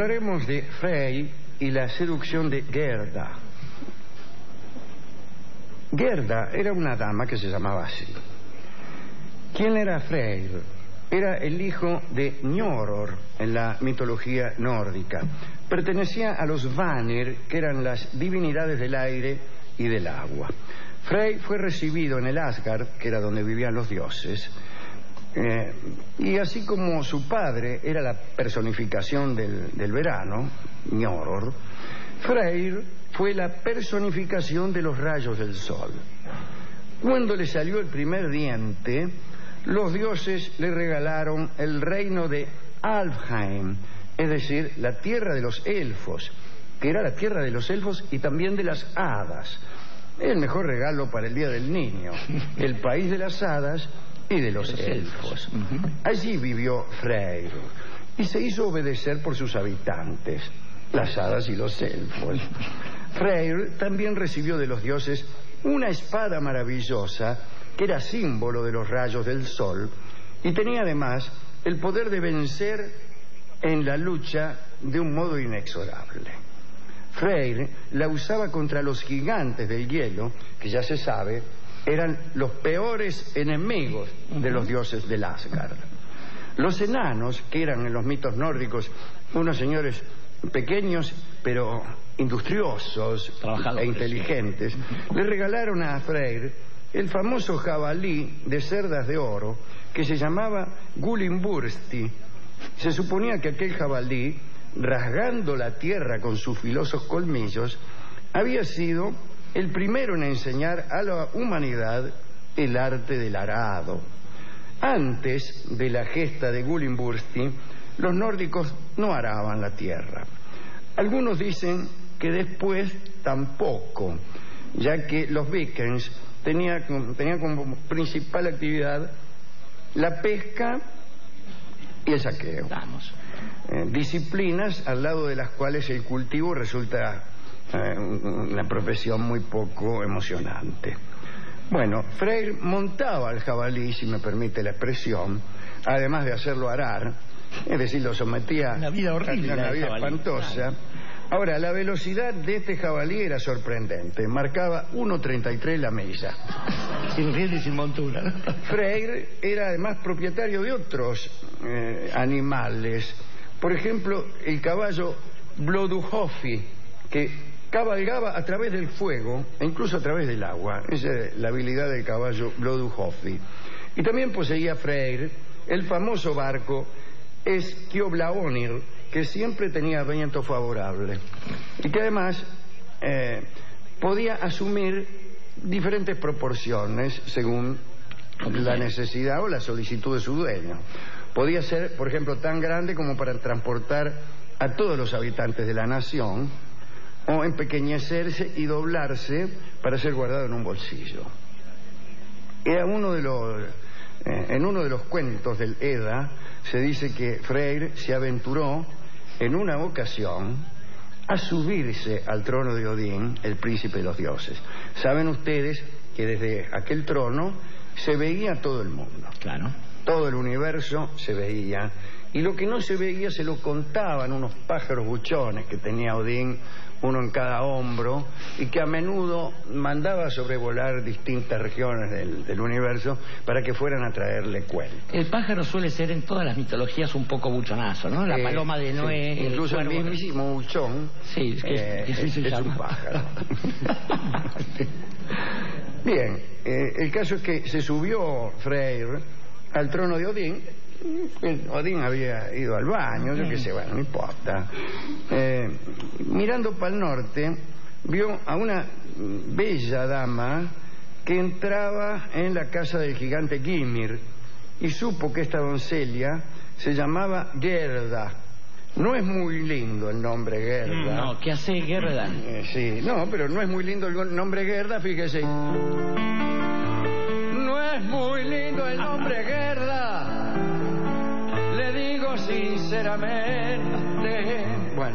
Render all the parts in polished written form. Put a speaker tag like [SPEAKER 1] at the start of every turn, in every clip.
[SPEAKER 1] Hablaremos de Frey y la seducción de Gerda. Gerda era una dama que se llamaba así. ¿Quién era Freyr? Era el hijo de Njoror en la mitología nórdica. Pertenecía a los Vanir, que eran las divinidades del aire y del agua. Frey fue recibido en el Asgard, que era donde vivían los dioses, y así como su padre era la personificación del verano, Njoror, Freyr fue la personificación de los rayos del sol. Cuando le salió el primer diente, los dioses le regalaron el reino de Alfheim, es decir, la tierra de los elfos, que era la tierra de los elfos y también de las hadas. El mejor regalo para el Día del Niño, el país de las hadas y de los elfos. Allí vivió Freyr y se hizo obedecer por sus habitantes, las hadas y los elfos. Freyr también recibió de los dioses una espada maravillosa que era símbolo de los rayos del sol y tenía además el poder de vencer en la lucha de un modo inexorable. Freyr la usaba contra los gigantes del hielo, que ya se sabe, eran los peores enemigos de los dioses del Asgard. Los enanos, que eran en los mitos nórdicos unos señores pequeños pero industriosos e inteligentes, le regalaron a Freyr el famoso jabalí de cerdas de oro que se llamaba Gulimbursti. Se suponía que aquel jabalí, rasgando la tierra con sus filosos colmillos, había sido el primero en enseñar a la humanidad el arte del arado. Antes de la gesta de Gulimbursti, los nórdicos no araban la tierra. Algunos dicen que después tampoco, ya que los vikings tenían como principal actividad la pesca y el saqueo. Disciplinas al lado de las cuales el cultivo resulta una profesión muy poco emocionante. Bueno, Freyr montaba al jabalí, si me permite la expresión, además de hacerlo arar, es decir, lo sometía a una vida horrible, una vida espantosa. Ahora, la velocidad de este jabalí era sorprendente. Marcaba 1:33 la milla.
[SPEAKER 2] Sin rienda y sin montura, ¿no?
[SPEAKER 1] Freyr era además propietario de otros animales. Por ejemplo, el caballo Blodujoffi, que cabalgaba a través del fuego e incluso a través del agua. Esa es la habilidad del caballo Blodujoffi. Y también poseía Freyr el famoso barco Skjolblaunir, que siempre tenía viento favorable y que además podía asumir diferentes proporciones según la necesidad o la solicitud de su dueño. Podía ser, por ejemplo, tan grande como para transportar a todos los habitantes de la nación, o empequeñecerse y doblarse para ser guardado en un bolsillo. Era en uno de los cuentos del Edda se dice que Freyr se aventuró en una ocasión a subirse al trono de Odín, el príncipe de los dioses. Saben ustedes que desde aquel trono se veía todo el mundo. Claro. Todo el universo se veía. Y lo que no se veía se lo contaban unos pájaros buchones que tenía Odín, uno en cada hombro, y que a menudo mandaba sobrevolar distintas regiones del universo para que fueran a traerle cuentos.
[SPEAKER 2] El pájaro suele ser en todas las mitologías un poco buchonazo, ¿no? La paloma de Noé,
[SPEAKER 1] sí. Incluso el mismísimo buchón es un pájaro. Bien, el caso es que se subió Freyr al trono de Odín. Odín había ido al baño, yo qué sé, bueno, no importa. Mirando para el norte, vio a una bella dama que entraba en la casa del gigante Gymir y supo que esta doncella se llamaba Gerda. No es muy lindo el nombre Gerda.
[SPEAKER 2] No, ¿qué hace Gerda?
[SPEAKER 1] Sí, no, pero no es muy lindo el nombre Gerda, fíjese. No es muy lindo el nombre Gerda. Le digo sinceramente. Bueno.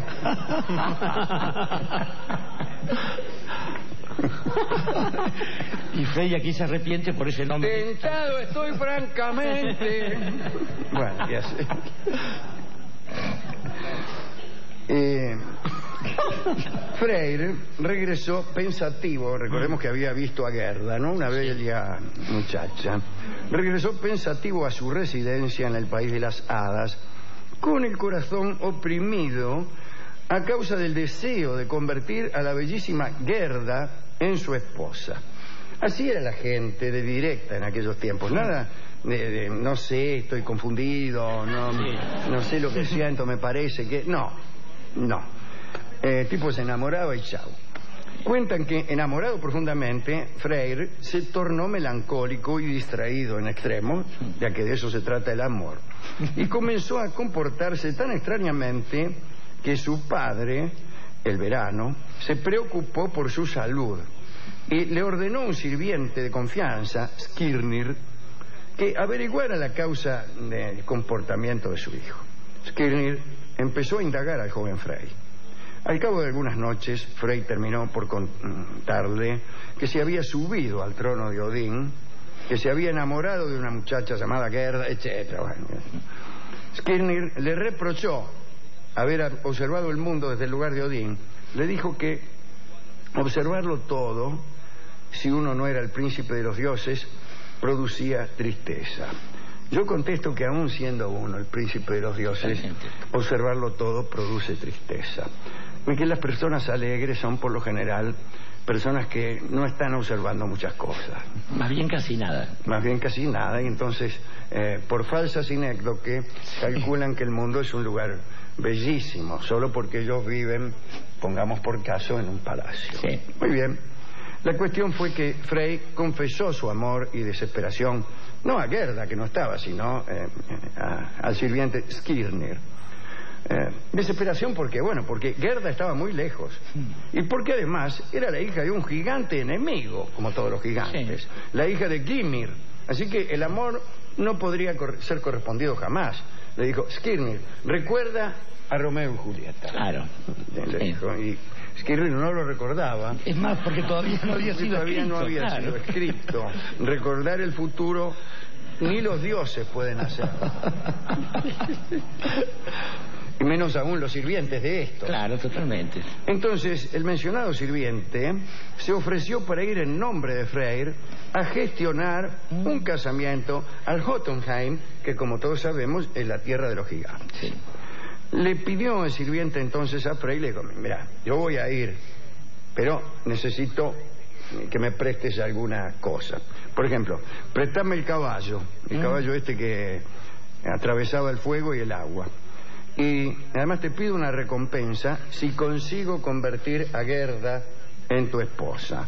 [SPEAKER 2] Y Frey aquí se arrepiente por ese nombre.
[SPEAKER 1] Tentado estoy francamente. Bueno, ya sé. Freyr regresó pensativo, recordemos que había visto a Gerda, ¿no? Una bella muchacha. Regresó pensativo a su residencia en el país de las hadas, con el corazón oprimido a causa del deseo de convertir a la bellísima Gerda en su esposa. Así era la gente de directa en aquellos tiempos. Nada de no sé, estoy confundido, no sé lo que siento, me parece que... No. Tipo se enamoraba y chao. Cuentan que, enamorado profundamente, Freyr se tornó melancólico y distraído en extremo, ya que de eso se trata el amor, y comenzó a comportarse tan extrañamente que su padre, el Verano, se preocupó por su salud y le ordenó a un sirviente de confianza, Skirnir, que averiguara la causa del comportamiento de su hijo. Skirnir empezó a indagar al joven Frey. Al cabo de algunas noches, Frey terminó por contarle que se había subido al trono de Odín, que se había enamorado de una muchacha llamada Gerda, etc. Bueno, Skirnir le reprochó haber observado el mundo desde el lugar de Odín. Le dijo que observarlo todo, si uno no era el príncipe de los dioses, producía tristeza. Yo contesto que aún siendo uno el príncipe de los dioses, observarlo todo produce tristeza. Que las personas alegres son por lo general personas que no están observando muchas cosas.
[SPEAKER 2] Más bien casi nada.
[SPEAKER 1] Más bien casi nada, y entonces por falsas sinécdoque calculan que el mundo es un lugar bellísimo, solo porque ellos viven, pongamos por caso, en un palacio.
[SPEAKER 2] Sí.
[SPEAKER 1] Muy bien. La cuestión fue que Frey confesó su amor y desesperación, no a Gerda, que no estaba, sino al sirviente Skirnir. Desesperación porque Gerda estaba muy lejos, y porque además era la hija de un gigante enemigo, como todos los gigantes, la hija de Gymir, así que el amor no podría ser correspondido jamás. Le dijo: Skirnir, recuerda a Romeo y Julieta.
[SPEAKER 2] Claro.
[SPEAKER 1] Le dijo, y Skirnir no lo recordaba.
[SPEAKER 2] Es más, porque todavía no había sido
[SPEAKER 1] escrito. Recordar el futuro ni los dioses pueden hacer. Y menos aún los sirvientes de esto.
[SPEAKER 2] Claro, totalmente.
[SPEAKER 1] Entonces, el mencionado sirviente se ofreció para ir en nombre de Freyr a gestionar un casamiento al Jotunheim, que como todos sabemos es la tierra de los gigantes.
[SPEAKER 2] Sí.
[SPEAKER 1] Le pidió el sirviente entonces a Freyr, le dijo: mira, yo voy a ir, pero necesito que me prestes alguna cosa. Por ejemplo, préstame el caballo este que atravesaba el fuego y el agua. Y además te pido una recompensa si consigo convertir a Gerda en tu esposa.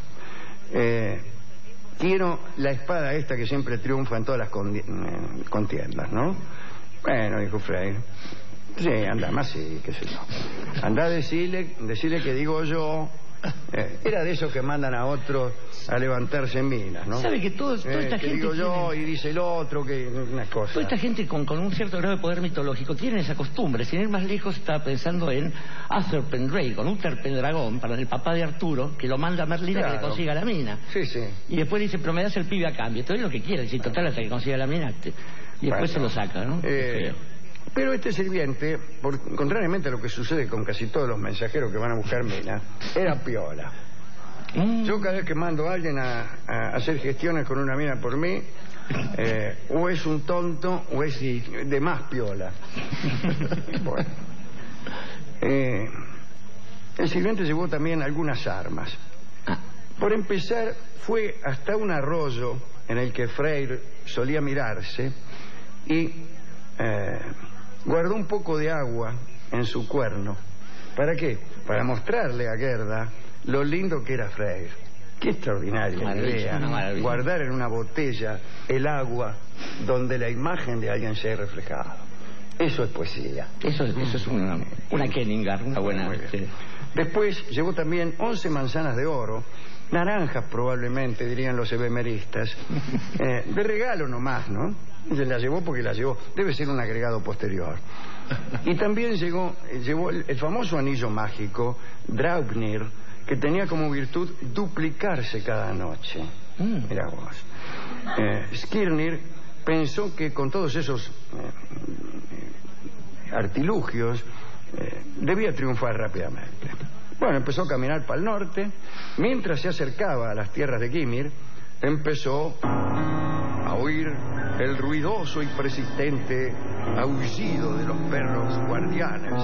[SPEAKER 1] Quiero la espada esta que siempre triunfa en todas las contiendas, ¿no? Bueno, dijo Freyr. Sí, anda, más sí, qué sé yo. Anda a decirle que digo yo. Era de esos que mandan a otros a levantarse en minas, ¿no?
[SPEAKER 2] ¿Sabe que toda esta
[SPEAKER 1] que
[SPEAKER 2] gente
[SPEAKER 1] digo yo
[SPEAKER 2] tiene...
[SPEAKER 1] y dice el otro, que una cosa.
[SPEAKER 2] Toda esta gente con un cierto grado de poder mitológico tiene esa costumbre. Sin ir más lejos, estaba pensando en Uther Pendragon, Uther Pendragon, para el papá de Arturo, que lo manda a Merlina, claro, que le consiga la mina.
[SPEAKER 1] Sí, sí.
[SPEAKER 2] Y después dice: pero me das el pibe a cambio. Entonces lo que quiere, si total hasta que consiga la mina. Y después se lo saca, ¿no?
[SPEAKER 1] Pero este sirviente, contrariamente a lo que sucede con casi todos los mensajeros que van a buscar mina, era piola. Yo cada vez que mando a alguien a hacer gestiones con una mina por mí, o es un tonto o es de más piola. Bueno. El sirviente llevó también algunas armas. Por empezar, fue hasta un arroyo en el que Freyr solía mirarse y guardó un poco de agua en su cuerno. ¿Para qué? Para mostrarle a Gerda lo lindo que era Freyr. Qué extraordinaria idea, guardar en una botella el agua donde la imagen de alguien se ha reflejado. Eso es poesía.
[SPEAKER 2] Eso es una Kenningar, una buena. Sí.
[SPEAKER 1] Después llevó también 11 manzanas de oro, naranjas probablemente, dirían los ebemeristas, de regalo nomás, ¿no? Se la llevó porque la llevó, debe ser un agregado posterior. Y también llevó el famoso anillo mágico, Draupnir, que tenía como virtud duplicarse cada noche. Mirá vos. Skirnir pensó que con todos esos artilugios debía triunfar rápidamente. Bueno, empezó a caminar para el norte. Mientras se acercaba a las tierras de Gimir, empezó a oír el ruidoso y persistente aullido de los perros guardianes.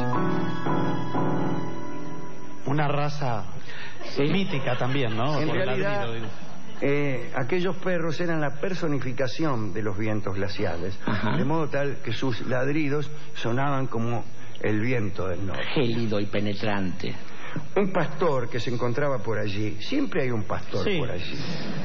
[SPEAKER 3] Una raza mítica también, ¿no?
[SPEAKER 1] En
[SPEAKER 3] por
[SPEAKER 1] realidad,
[SPEAKER 3] ladrido,
[SPEAKER 1] aquellos perros eran la personificación de los vientos glaciales.
[SPEAKER 2] Ajá.
[SPEAKER 1] De modo tal que sus ladridos sonaban como el viento del norte.
[SPEAKER 2] Gélido y penetrante.
[SPEAKER 1] Un pastor que se encontraba por allí, siempre hay un pastor
[SPEAKER 3] Sí.
[SPEAKER 1] por allí.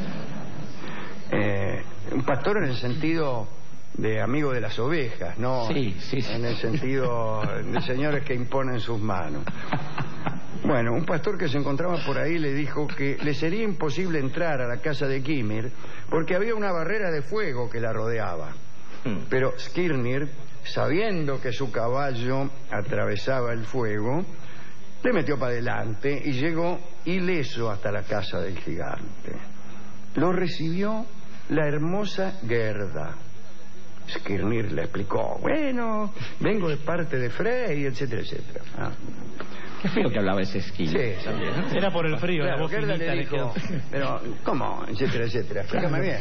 [SPEAKER 1] Un pastor en el sentido de amigo de las ovejas, no
[SPEAKER 2] Sí.
[SPEAKER 1] en el sentido de señores que imponen sus manos. Bueno, un pastor que se encontraba por ahí le dijo que le sería imposible entrar a la casa de Gimir porque había una barrera de fuego que la rodeaba. Pero Skirnir, sabiendo que su caballo atravesaba el fuego, le metió para adelante y llegó ileso hasta la casa del gigante. Lo recibió la hermosa Gerda. Skirnir le explicó: bueno, vengo de parte de Frey, etcétera, etcétera.
[SPEAKER 2] Qué feo que hablaba ese esquí.
[SPEAKER 1] Sí,
[SPEAKER 2] también.
[SPEAKER 3] Era por el frío,
[SPEAKER 1] claro,
[SPEAKER 3] la voz
[SPEAKER 1] Gerda
[SPEAKER 3] finita
[SPEAKER 1] le dijo, pero ¿cómo? Etcétera, etcétera. Explícame bien.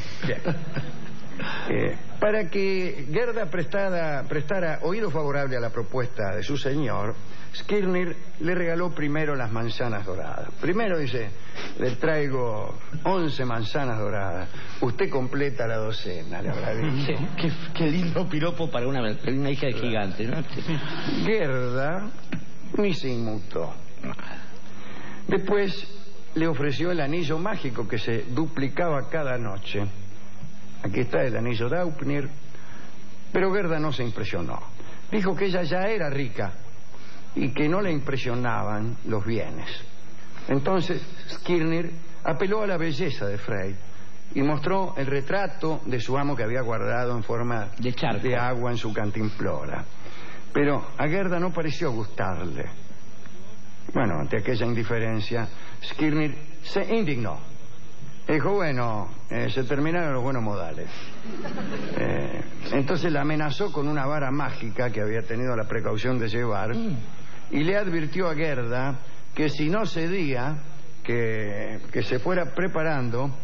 [SPEAKER 1] Para que Gerda prestara oído favorable a la propuesta de su señor, Skirnir le regaló primero las manzanas doradas. Primero dice: le traigo 11 manzanas doradas. Usted completa la docena, le habrá dicho.
[SPEAKER 2] Qué lindo piropo para una hija de gigante, ¿no?
[SPEAKER 1] Gerda ni se inmutó. Después le ofreció el anillo mágico que se duplicaba cada noche. Aquí está el anillo de Aupnir. Pero Gerda no se impresionó. Dijo que ella ya era rica y que no le impresionaban los bienes. Entonces Skirnir apeló a la belleza de Frey y mostró el retrato de su amo que había guardado en forma
[SPEAKER 2] De charco.
[SPEAKER 1] de agua en su cantimplora. Pero a Gerda no pareció gustarle. Bueno, ante aquella indiferencia, Skirnir se indignó. Dijo: bueno, se terminaron los buenos modales. Entonces la amenazó con una vara mágica que había tenido la precaución de llevar y le advirtió a Gerda que si no cedía, que se fuera preparando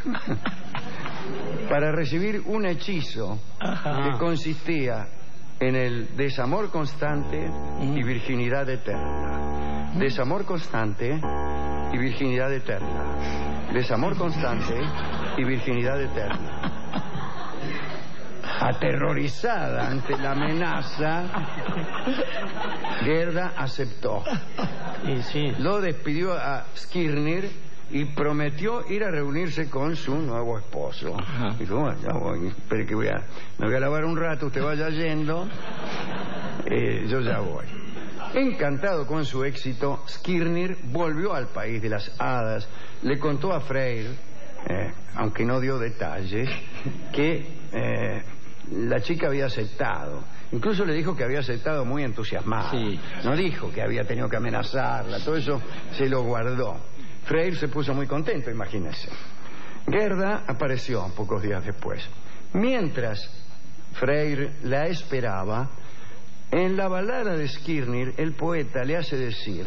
[SPEAKER 1] para recibir un hechizo que consistía en el desamor constante y virginidad eterna. Desamor constante y virginidad eterna. Desamor constante y virginidad eterna. Aterrorizada ante la amenaza, Gerda aceptó.
[SPEAKER 3] Y sí.
[SPEAKER 1] Lo despidió a Skirnir y prometió ir a reunirse con su nuevo esposo. Dijo: bueno, ya voy, espere que me voy a lavar un rato, usted vaya yendo, yo ya voy. Encantado con su éxito, Skirnir volvió al país de las hadas. Le contó a Freyr, aunque no dio detalles, que la chica había aceptado. Incluso le dijo que había aceptado muy entusiasmada.
[SPEAKER 2] Sí.
[SPEAKER 1] No dijo que había tenido que amenazarla, todo eso se lo guardó. Freyr se puso muy contento, imagínese. Gerda apareció pocos días después. Mientras Freyr la esperaba, en la balada de Skirnir, el poeta le hace decir: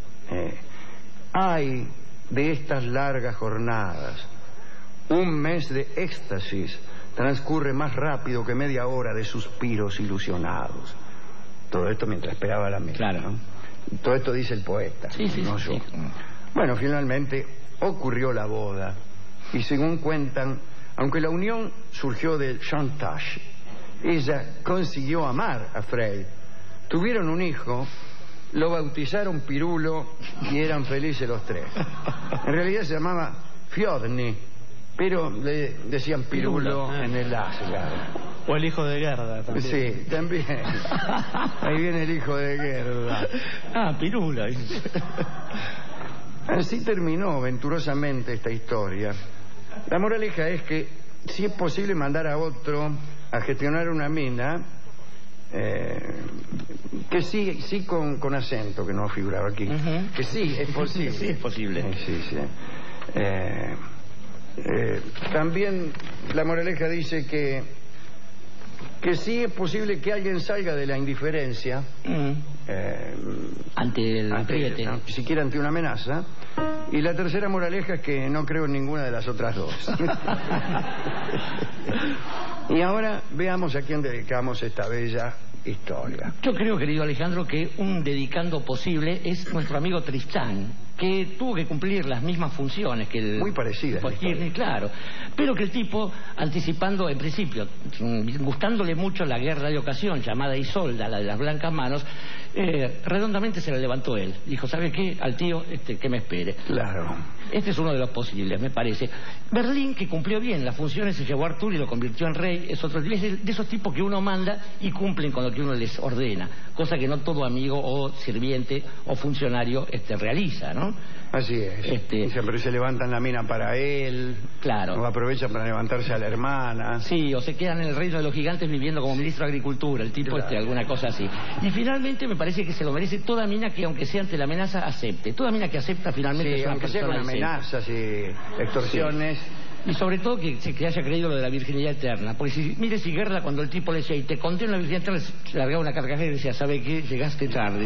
[SPEAKER 1] ay de estas largas jornadas, un mes de éxtasis transcurre más rápido que media hora de suspiros ilusionados. Todo esto mientras esperaba la misa.
[SPEAKER 2] Claro.
[SPEAKER 1] ¿No? Todo esto dice el poeta,
[SPEAKER 2] Sí,
[SPEAKER 1] no yo.
[SPEAKER 2] sí.
[SPEAKER 1] Bueno, finalmente ocurrió la boda y según cuentan, aunque la unión surgió del chantage, ella consiguió amar a Frey. Tuvieron un hijo, lo bautizaron Pirulo y eran felices los tres. En realidad se llamaba Fjodni, pero le decían Pirulo en el Asgard.
[SPEAKER 3] O el hijo de Gerda también.
[SPEAKER 1] Sí, también. Ahí viene el hijo de Gerda.
[SPEAKER 2] Pirula.
[SPEAKER 1] Así terminó venturosamente esta historia. La moraleja es que si es posible mandar a otro a gestionar una mina, que sí con acento, que no figuraba aquí, que sí es posible.
[SPEAKER 2] Sí, es posible.
[SPEAKER 1] Sí. También la moraleja dice que sí es posible que alguien salga de la indiferencia
[SPEAKER 2] ante el apriete.
[SPEAKER 1] No, ni siquiera ante una amenaza. Y la tercera moraleja es que no creo en ninguna de las otras dos. Y ahora veamos a quién dedicamos esta bella historia.
[SPEAKER 2] Yo creo, querido Alejandro, que un dedicando posible es nuestro amigo Tristán, que tuvo que cumplir las mismas funciones que el...
[SPEAKER 1] Muy parecidas.
[SPEAKER 2] Kirchner, claro. Pero que el tipo, anticipando en principio, gustándole mucho la guerra de ocasión, llamada Isolda, la de las blancas manos, redondamente se la levantó él. Dijo, ¿sabe qué? Al tío, que me espere.
[SPEAKER 1] Claro.
[SPEAKER 2] Este es uno de los posibles, me parece. Berlín, que cumplió bien las funciones, se llevó a Arturo y lo convirtió en rey, es otro de esos tipos que uno manda y cumplen con lo que uno les ordena, cosa que no todo amigo o sirviente o funcionario realiza, ¿no?
[SPEAKER 1] Así es. Siempre se levantan la mina para él.
[SPEAKER 2] Claro.
[SPEAKER 1] O aprovechan para levantarse a la hermana.
[SPEAKER 2] Sí, o se quedan en el reino de los gigantes viviendo como ministro de Agricultura, el tipo
[SPEAKER 1] claro.
[SPEAKER 2] Alguna cosa así. Y finalmente me parece que se lo merece toda mina que, aunque sea ante la amenaza, acepte. Toda mina que acepta finalmente
[SPEAKER 1] sí,
[SPEAKER 2] es una
[SPEAKER 1] aunque sea
[SPEAKER 2] persona
[SPEAKER 1] con amenazas y extorsiones.
[SPEAKER 2] Sí. Y sobre todo que haya creído lo de la virginidad eterna. Porque mire si Gerda, cuando el tipo le decía, y te conté una virginidad eterna, se largaba una carcajada y decía, ¿sabe qué? Llegaste tarde.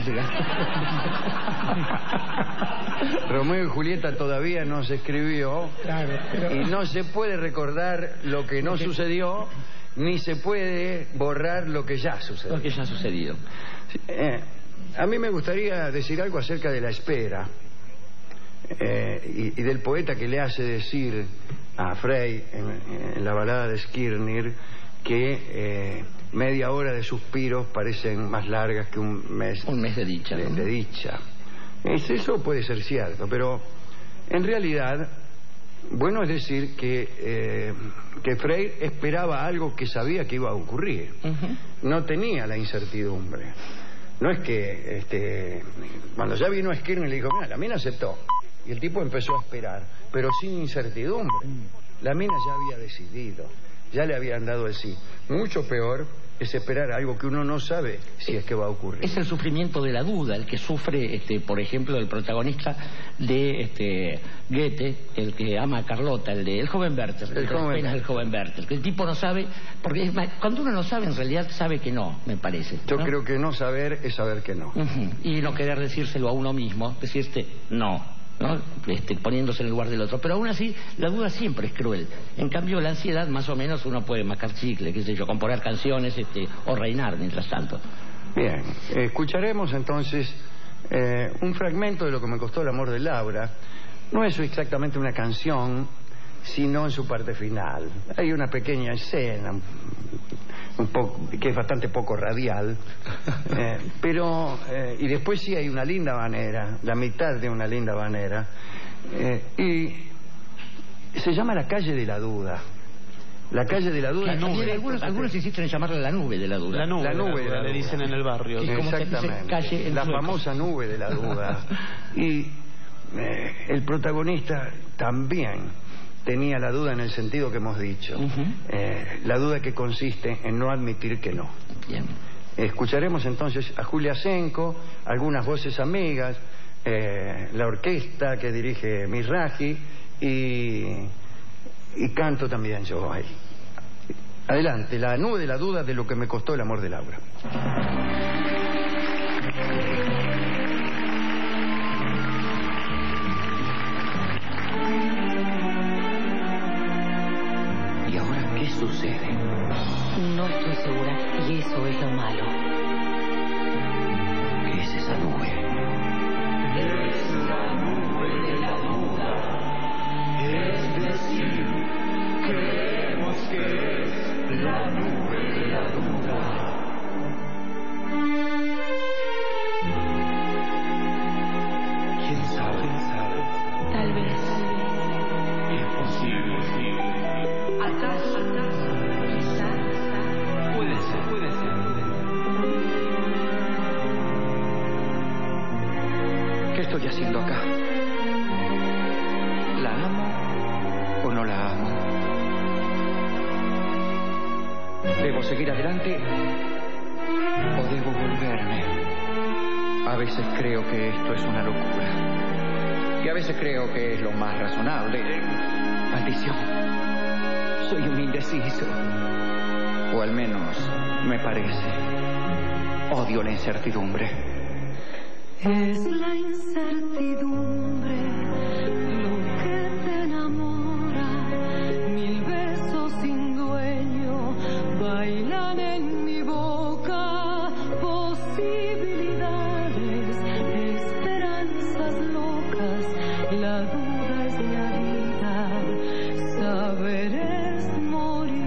[SPEAKER 1] Romeo y Julieta todavía no se escribió.
[SPEAKER 2] Claro, pero...
[SPEAKER 1] Y no se puede recordar lo que no sucedió, ni se puede borrar lo que ya sucedió.
[SPEAKER 2] Lo que ya ha sucedido.
[SPEAKER 1] A mí me gustaría decir algo acerca de la espera. Y del poeta que le hace decir a Frey en la balada de Skirnir que media hora de suspiros parecen más largas que un mes
[SPEAKER 2] de dicha.
[SPEAKER 1] De dicha. Eso puede ser cierto, pero en realidad, bueno es decir que Frey esperaba algo que sabía que iba a ocurrir. No tenía la incertidumbre. No es que cuando ya vino Skirnir le dijo, mira, la mina aceptó. Y el tipo empezó a esperar, pero sin incertidumbre. La mina ya había decidido, ya le habían dado el sí. Mucho peor es esperar algo que uno no sabe si es que va a ocurrir.
[SPEAKER 2] Es el sufrimiento de la duda, el que sufre, por ejemplo, el protagonista de Goethe, el que ama a Carlota, el joven Werther, el joven Werther, que el tipo no sabe, porque cuando uno no sabe, en realidad sabe que no, me parece.
[SPEAKER 1] Yo creo que no saber es saber que no.
[SPEAKER 2] Y no querer decírselo a uno mismo, decirte no. ¿No? Poniéndose en el lugar del otro. Pero aún así, la duda siempre es cruel. En cambio, la ansiedad, más o menos, uno puede mascar chicle, qué sé yo, componer canciones o reinar mientras tanto.
[SPEAKER 1] Bien, escucharemos entonces un fragmento de Lo que me costó el amor de Laura. No es exactamente una canción, sino en su parte final. Hay una pequeña escena que es bastante poco radial, pero y después sí hay una linda manera, la mitad de una linda manera, y se llama La calle de la duda. La calle de la duda.
[SPEAKER 2] Algunos insisten en llamarla la nube de la duda.
[SPEAKER 3] La nube de la duda, le dicen en el barrio.
[SPEAKER 1] Exactamente. La famosa nube de la duda. Y el protagonista también tenía la duda en el sentido que hemos dicho. La duda que consiste en no admitir que no.
[SPEAKER 2] Bien.
[SPEAKER 1] Escucharemos entonces a Julia Senko, algunas voces amigas, la orquesta que dirige Mizrahi y canto también yo ahí. Adelante, La nube de la duda de Lo que me costó el amor de Laura.
[SPEAKER 4] ¿Qué sucede?
[SPEAKER 5] No estoy segura, y eso es lo malo.
[SPEAKER 4] ¿Qué es esa nube?
[SPEAKER 6] Es la nube de la duda. Es decir, creemos que es la nube de la duda.
[SPEAKER 4] ¿Quién sabe?
[SPEAKER 5] Tal vez.
[SPEAKER 6] Es posible.
[SPEAKER 5] ¿Acaso? Quizás.
[SPEAKER 4] Puede ser. ¿Qué estoy haciendo acá? ¿La amo o no la amo? ¿Debo seguir adelante o debo volverme? A veces creo que esto es una locura. Y a veces creo que es lo más razonable. Maldición. Soy un indeciso. O al menos me parece. Odio la incertidumbre.
[SPEAKER 7] Es la incertidumbre lo que te enamora, 1000 besos sin dueño bailan en mi boca, posibilidades, esperanzas locas, la duda es la vida, saber es morir.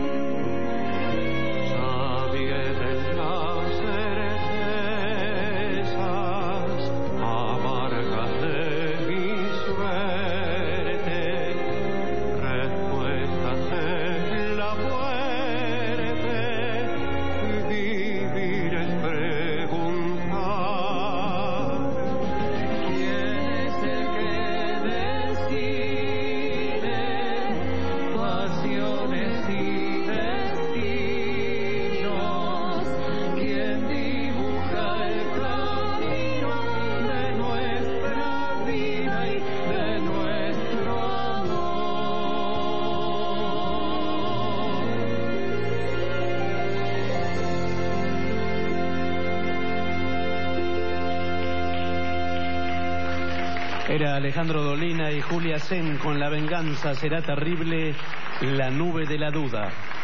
[SPEAKER 3] Era Alejandro Dolina y Julia Sen con La venganza será terrible, la nube de la duda.